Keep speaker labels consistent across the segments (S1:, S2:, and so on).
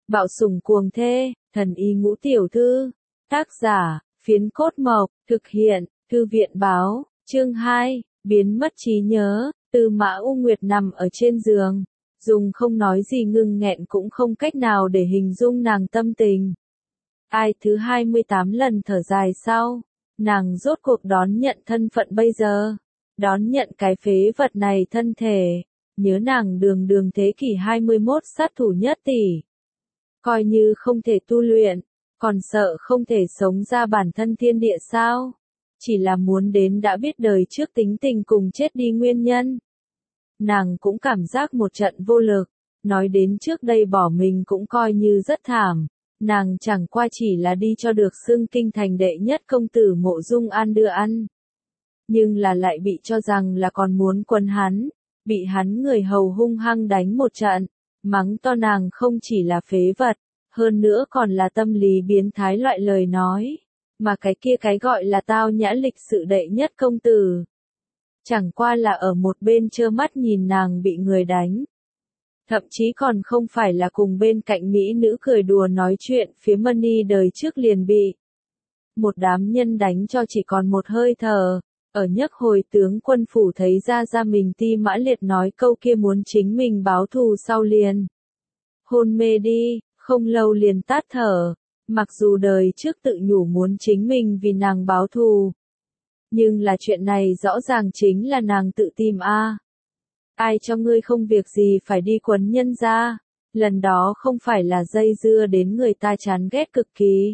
S1: Bạo sủng cuồng thê, thần y ngũ tiểu thư. Tác giả, Phiến Cốt Mộc, thực hiện, Thư viện báo, chương 2, biến mất trí nhớ. Tư Mã U Nguyệt nằm ở trên giường, dùng không nói gì ngưng nghẹn cũng không cách nào để hình dung nàng tâm tình. Ai thứ 28 lần thở dài sau, nàng rốt cuộc đón nhận thân phận bây giờ, đón nhận cái phế vật này thân thể, nhớ nàng đường thế kỷ 21 sát thủ nhất tỷ. Coi như không thể tu luyện, còn sợ không thể sống ra bản thân thiên địa sao? Chỉ là muốn đến đã biết đời trước tính tình cùng chết đi nguyên nhân. Nàng cũng cảm giác một trận vô lực, nói đến trước đây bỏ mình cũng coi như rất thảm. Nàng chẳng qua chỉ là đi cho được xưng kinh thành đệ nhất công tử Mộ Dung An đưa ăn. Nhưng là lại bị cho rằng là còn muốn quấn hắn, bị hắn người hầu hung hăng đánh một trận, mắng to nàng không chỉ là phế vật, hơn nữa còn là tâm lý biến thái loại lời nói, mà cái kia cái gọi là tao nhã lịch sự đệ nhất công tử. Chẳng qua là ở một bên trơ mắt nhìn nàng bị người đánh. Thậm chí còn không phải là cùng bên cạnh mỹ nữ cười đùa nói chuyện phía Mani đời trước liền bị một đám nhân đánh cho chỉ còn một hơi thở. Ở nhất hồi tướng quân phủ thấy ra mình Ti Mã Liệt nói câu kia muốn chính mình báo thù sau liền hôn mê đi, không lâu liền tát thở. Mặc dù đời trước tự nhủ muốn chính mình vì nàng báo thù, nhưng là chuyện này rõ ràng chính là nàng tự tìm a. Ai cho ngươi không việc gì phải đi quấn nhân ra, lần đó không phải là dây dưa đến người ta chán ghét cực kỳ.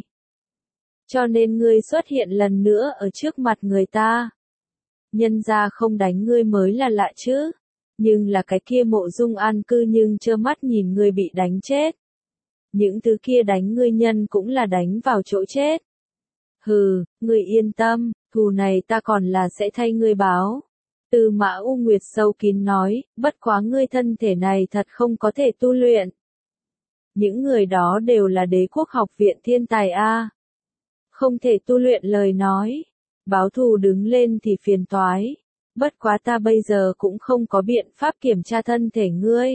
S1: Cho nên ngươi xuất hiện lần nữa ở trước mặt người ta. Nhân ra không đánh ngươi mới là lạ chứ, nhưng là cái kia Mộ Dung An cư nhưng trơ mắt nhìn ngươi bị đánh chết. Những thứ kia đánh ngươi nhân cũng là đánh vào chỗ chết. Hừ, ngươi yên tâm, thù này ta còn là sẽ thay ngươi báo. Tư Mã U Nguyệt sâu kín nói, bất quá ngươi thân thể này thật không có thể tu luyện. Những người đó đều là Đế quốc học viện thiên tài a. Không thể tu luyện lời nói, báo thù đứng lên thì phiền toái. Bất quá ta bây giờ cũng không có biện pháp kiểm tra thân thể ngươi.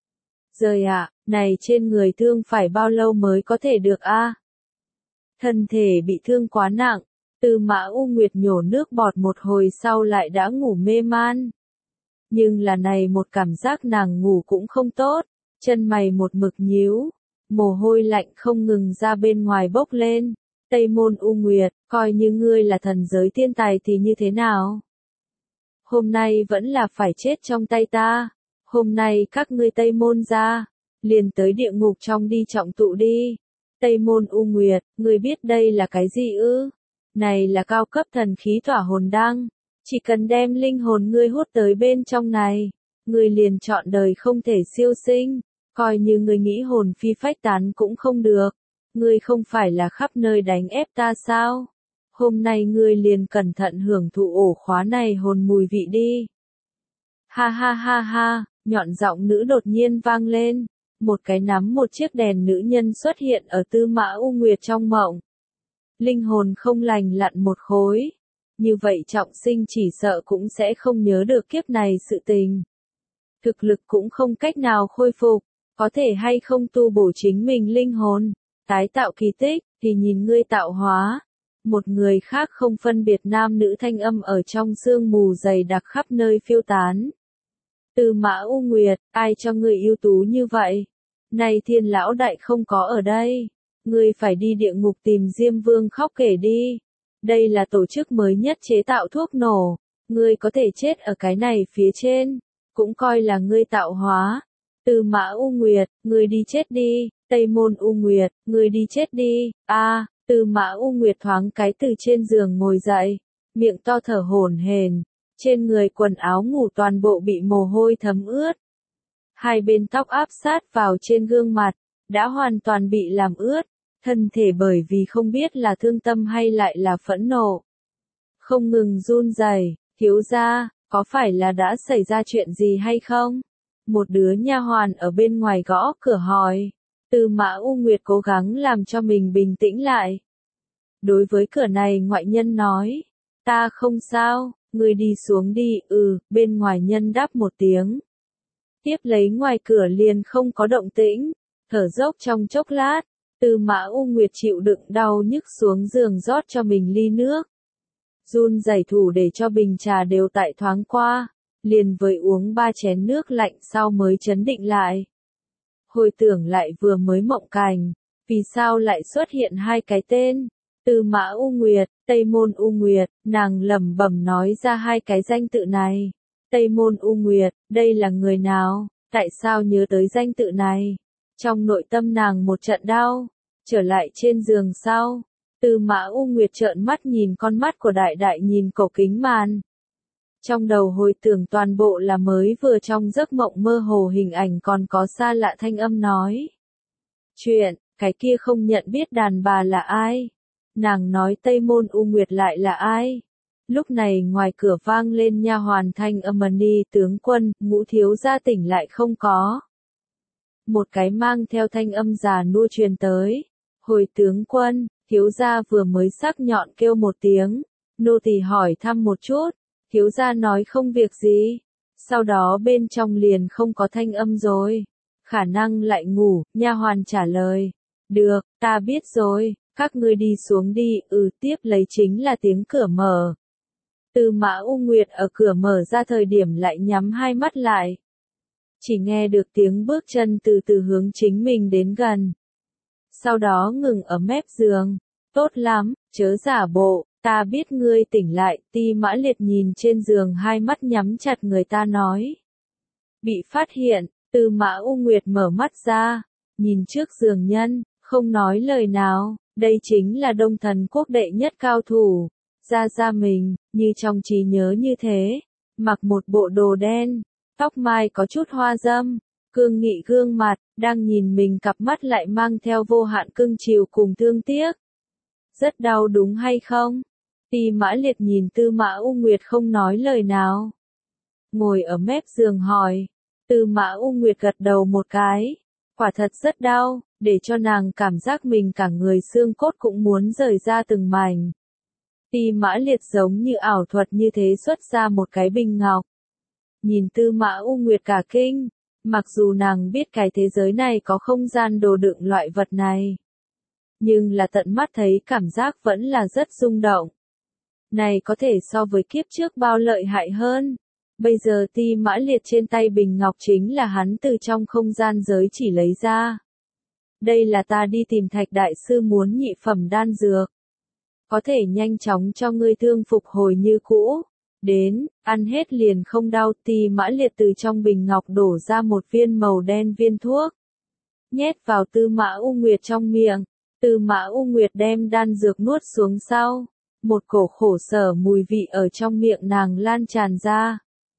S1: Rời ạ, này trên người thương phải bao lâu mới có thể được a? Thân thể bị thương quá nặng. Tư Mã U Nguyệt nhổ nước bọt một hồi sau lại đã ngủ mê man. Nhưng là này một cảm giác nàng ngủ cũng không tốt, chân mày một mực nhíu, mồ hôi lạnh không ngừng ra bên ngoài bốc lên. Tây Môn U Nguyệt, coi như ngươi là thần giới thiên tài thì như thế nào? Hôm nay vẫn là phải chết trong tay ta, hôm nay các ngươi Tây Môn ra, liền tới địa ngục trong đi trọng tụ đi. Tây Môn U Nguyệt, ngươi biết đây là cái gì ư? Này là cao cấp thần khí tỏa hồn đăng, chỉ cần đem linh hồn ngươi hút tới bên trong này, ngươi liền chọn đời không thể siêu sinh, coi như ngươi nghĩ hồn phi phách tán cũng không được. Ngươi không phải là khắp nơi đánh ép ta sao? Hôm nay ngươi liền cẩn thận hưởng thụ ổ khóa này hồn mùi vị đi. Ha ha ha ha, nhọn giọng nữ đột nhiên vang lên, một cái nắm một chiếc đèn nữ nhân xuất hiện ở Tư Mã U Nguyệt trong mộng. Linh hồn không lành lặn một khối. Như vậy trọng sinh chỉ sợ cũng sẽ không nhớ được kiếp này sự tình. Thực lực cũng không cách nào khôi phục, có thể hay không tu bổ chính mình linh hồn, tái tạo kỳ tích, thì nhìn ngươi tạo hóa. Một người khác không phân biệt nam nữ thanh âm ở trong sương mù dày đặc khắp nơi phiêu tán. Tư Mã U Nguyệt, ai cho ngươi ưu tú như vậy? Này Thiên lão đại không có ở đây. Ngươi phải đi địa ngục tìm Diêm Vương khóc kể đi. Đây là tổ chức mới nhất chế tạo thuốc nổ. Ngươi có thể chết ở cái này phía trên. Cũng coi là ngươi tạo hóa. Tư Mã U Nguyệt, ngươi đi chết đi. Tây Môn U Nguyệt, ngươi đi chết đi. A, Tư Mã U Nguyệt thoáng cái từ trên giường ngồi dậy. Miệng to thở hổn hển. Trên người quần áo ngủ toàn bộ bị mồ hôi thấm ướt. Hai bên tóc áp sát vào trên gương mặt. Đã hoàn toàn bị làm ướt. Thân thể bởi vì không biết là thương tâm hay lại là phẫn nộ. Không ngừng run rẩy, thiếu gia, có phải là đã xảy ra chuyện gì hay không? Một đứa nha hoàn ở bên ngoài gõ cửa hỏi. Tư Mã U Nguyệt cố gắng làm cho mình bình tĩnh lại. Đối với cửa này ngoại nhân nói. Ta không sao, ngươi đi xuống đi, bên ngoài nhân đáp một tiếng. Tiếp lấy ngoài cửa liền không có động tĩnh. thở dốc trong chốc lát, Tư Mã U Nguyệt chịu đựng đau nhức xuống giường rót cho mình ly nước. Run rẩy thủ để cho bình trà đều tại thoáng qua, liền với uống 3 chén nước lạnh sau mới trấn định lại. Hồi tưởng lại vừa mới mộng cảnh, vì sao lại xuất hiện hai cái tên, Tư Mã U Nguyệt, Tây Môn U Nguyệt, nàng lẩm bẩm nói ra hai cái danh tự này. Tây Môn U Nguyệt, đây là người nào, tại sao nhớ tới danh tự này? Trong nội tâm nàng một trận đau, trở lại trên giường sau, Tư Mã U Nguyệt trợn mắt nhìn con mắt của đại đại nhìn cổ kính màn. Trong đầu hồi tưởng toàn bộ là mới vừa trong giấc mộng mơ hồ hình ảnh còn có xa lạ thanh âm nói. Chuyện, cái kia không nhận biết đàn bà là ai? Nàng nói Tây Môn U Nguyệt lại là ai? Lúc này ngoài cửa vang lên nha hoàn thanh âm đi tướng quân, Ngũ thiếu gia tỉnh lại không có. Một cái mang theo thanh âm già nua truyền tới. Hồi tướng quân, thiếu gia vừa mới sắc nhọn kêu một tiếng. Nô tỳ hỏi thăm một chút. Thiếu gia nói không việc gì. Sau đó bên trong liền không có thanh âm rồi. Khả năng lại ngủ, nha hoàn trả lời. Được, ta biết rồi, các ngươi đi xuống đi, tiếp lấy chính là tiếng cửa mở. Tư Mã U Nguyệt ở cửa mở ra thời điểm lại nhắm hai mắt lại. Chỉ nghe được tiếng bước chân từ từ hướng chính mình đến gần. Sau đó ngừng ở mép giường. Tốt lắm, chớ giả bộ, ta biết ngươi tỉnh lại. Ti Mã Liệt nhìn trên giường hai mắt nhắm chặt người ta nói. Bị phát hiện, Tư Mã U Nguyệt mở mắt ra, nhìn trước giường nhân, không nói lời nào, đây chính là Đông Thần quốc đệ nhất cao thủ. Ra mình, như trong trí nhớ như thế, mặc một bộ đồ đen, tóc mai có chút hoa dâm, cương nghị gương mặt, đang nhìn mình cặp mắt lại mang theo vô hạn cưng chiều cùng thương tiếc. Rất đau đúng hay không? Ti Mã Liệt nhìn Tư Mã U Nguyệt không nói lời nào. Ngồi ở mép giường hỏi, Tư Mã U Nguyệt gật đầu một cái, quả thật rất đau, để cho nàng cảm giác mình cả người xương cốt cũng muốn rời ra từng mảnh. Ti Mã Liệt giống như ảo thuật như thế xuất ra một cái bình ngọc. Nhìn Tư Mã U Nguyệt cả kinh, mặc dù nàng biết cái thế giới này có không gian đồ đựng loại vật này. Nhưng là tận mắt thấy cảm giác vẫn là rất rung động. Này có thể so với kiếp trước bao lợi hại hơn. Bây giờ Ti Mã Liệt trên tay bình ngọc chính là hắn từ trong không gian giới chỉ lấy ra. Đây là ta đi tìm Thạch đại sư muốn nhị phẩm đan dược. Có thể nhanh chóng cho ngươi thương phục hồi như cũ. Đến, ăn hết liền không đau. Ti Mã Liệt từ trong bình ngọc đổ ra một viên màu đen viên thuốc. Nhét vào Tư Mã U Nguyệt trong miệng. Tư Mã U Nguyệt đem đan dược nuốt xuống sau. Một cổ khổ sở mùi vị ở trong miệng nàng lan tràn ra.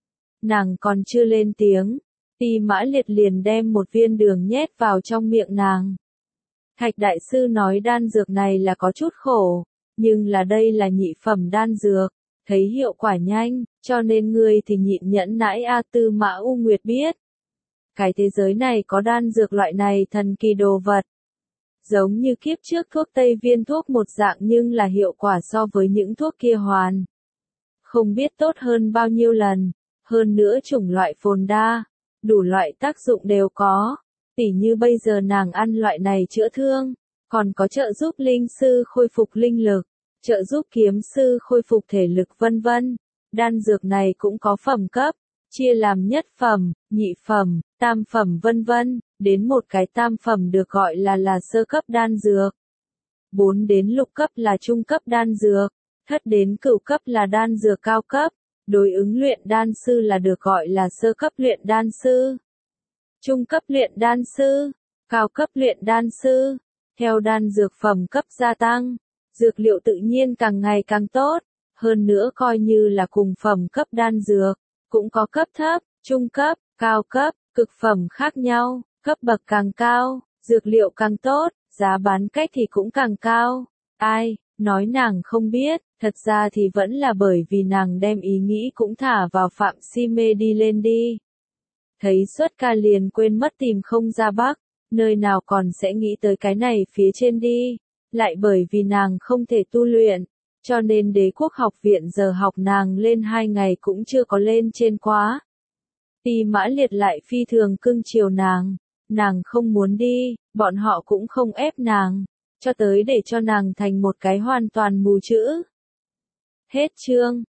S1: Nàng còn chưa lên tiếng. Ti Mã Liệt liền đem một viên đường nhét vào trong miệng nàng. Thạch đại sư nói đan dược này là có chút khổ. Nhưng là đây là nhị phẩm đan dược, thấy hiệu quả nhanh, cho nên ngươi thì nhịn nhẫn nãi a. Tư Mã U Nguyệt biết. Cái thế giới này có đan dược loại này thần kỳ đồ vật. Giống như kiếp trước thuốc tây viên thuốc một dạng nhưng là hiệu quả so với những thuốc kia hoàn. Không biết tốt hơn bao nhiêu lần, hơn nữa chủng loại phồn đa, đủ loại tác dụng đều có. Tỉ như bây giờ nàng ăn loại này chữa thương. Còn có trợ giúp linh sư khôi phục linh lực, trợ giúp kiếm sư khôi phục thể lực vân vân. Đan dược này cũng có phẩm cấp, chia làm nhất phẩm, nhị phẩm, tam phẩm vân vân, đến một cái tam phẩm được gọi là sơ cấp đan dược. 4 đến lục cấp là trung cấp đan dược, thất đến cửu cấp là đan dược cao cấp, đối ứng luyện đan sư là được gọi là sơ cấp luyện đan sư, trung cấp luyện đan sư, cao cấp luyện đan sư. Theo đan dược phẩm cấp gia tăng, dược liệu tự nhiên càng ngày càng tốt, hơn nữa coi như là cùng phẩm cấp đan dược, cũng có cấp thấp, trung cấp, cao cấp, cực phẩm khác nhau, cấp bậc càng cao, dược liệu càng tốt, giá bán cách thì cũng càng cao. Ai, nói nàng không biết, thật ra thì vẫn là bởi vì nàng đem ý nghĩ cũng thả vào Phạm Si Mê đi lên đi. Thấy xuất ca liền quên mất tìm không ra Bắc. Nơi nào còn sẽ nghĩ tới cái này phía trên đi, lại bởi vì nàng không thể tu luyện, cho nên Đế Quốc học viện giờ học nàng lên 2 ngày cũng chưa có lên trên quá. Ti Mã Liệt lại phi thường cưng chiều nàng, nàng không muốn đi, bọn họ cũng không ép nàng, cho tới để cho nàng thành một cái hoàn toàn mù chữ. Hết chương.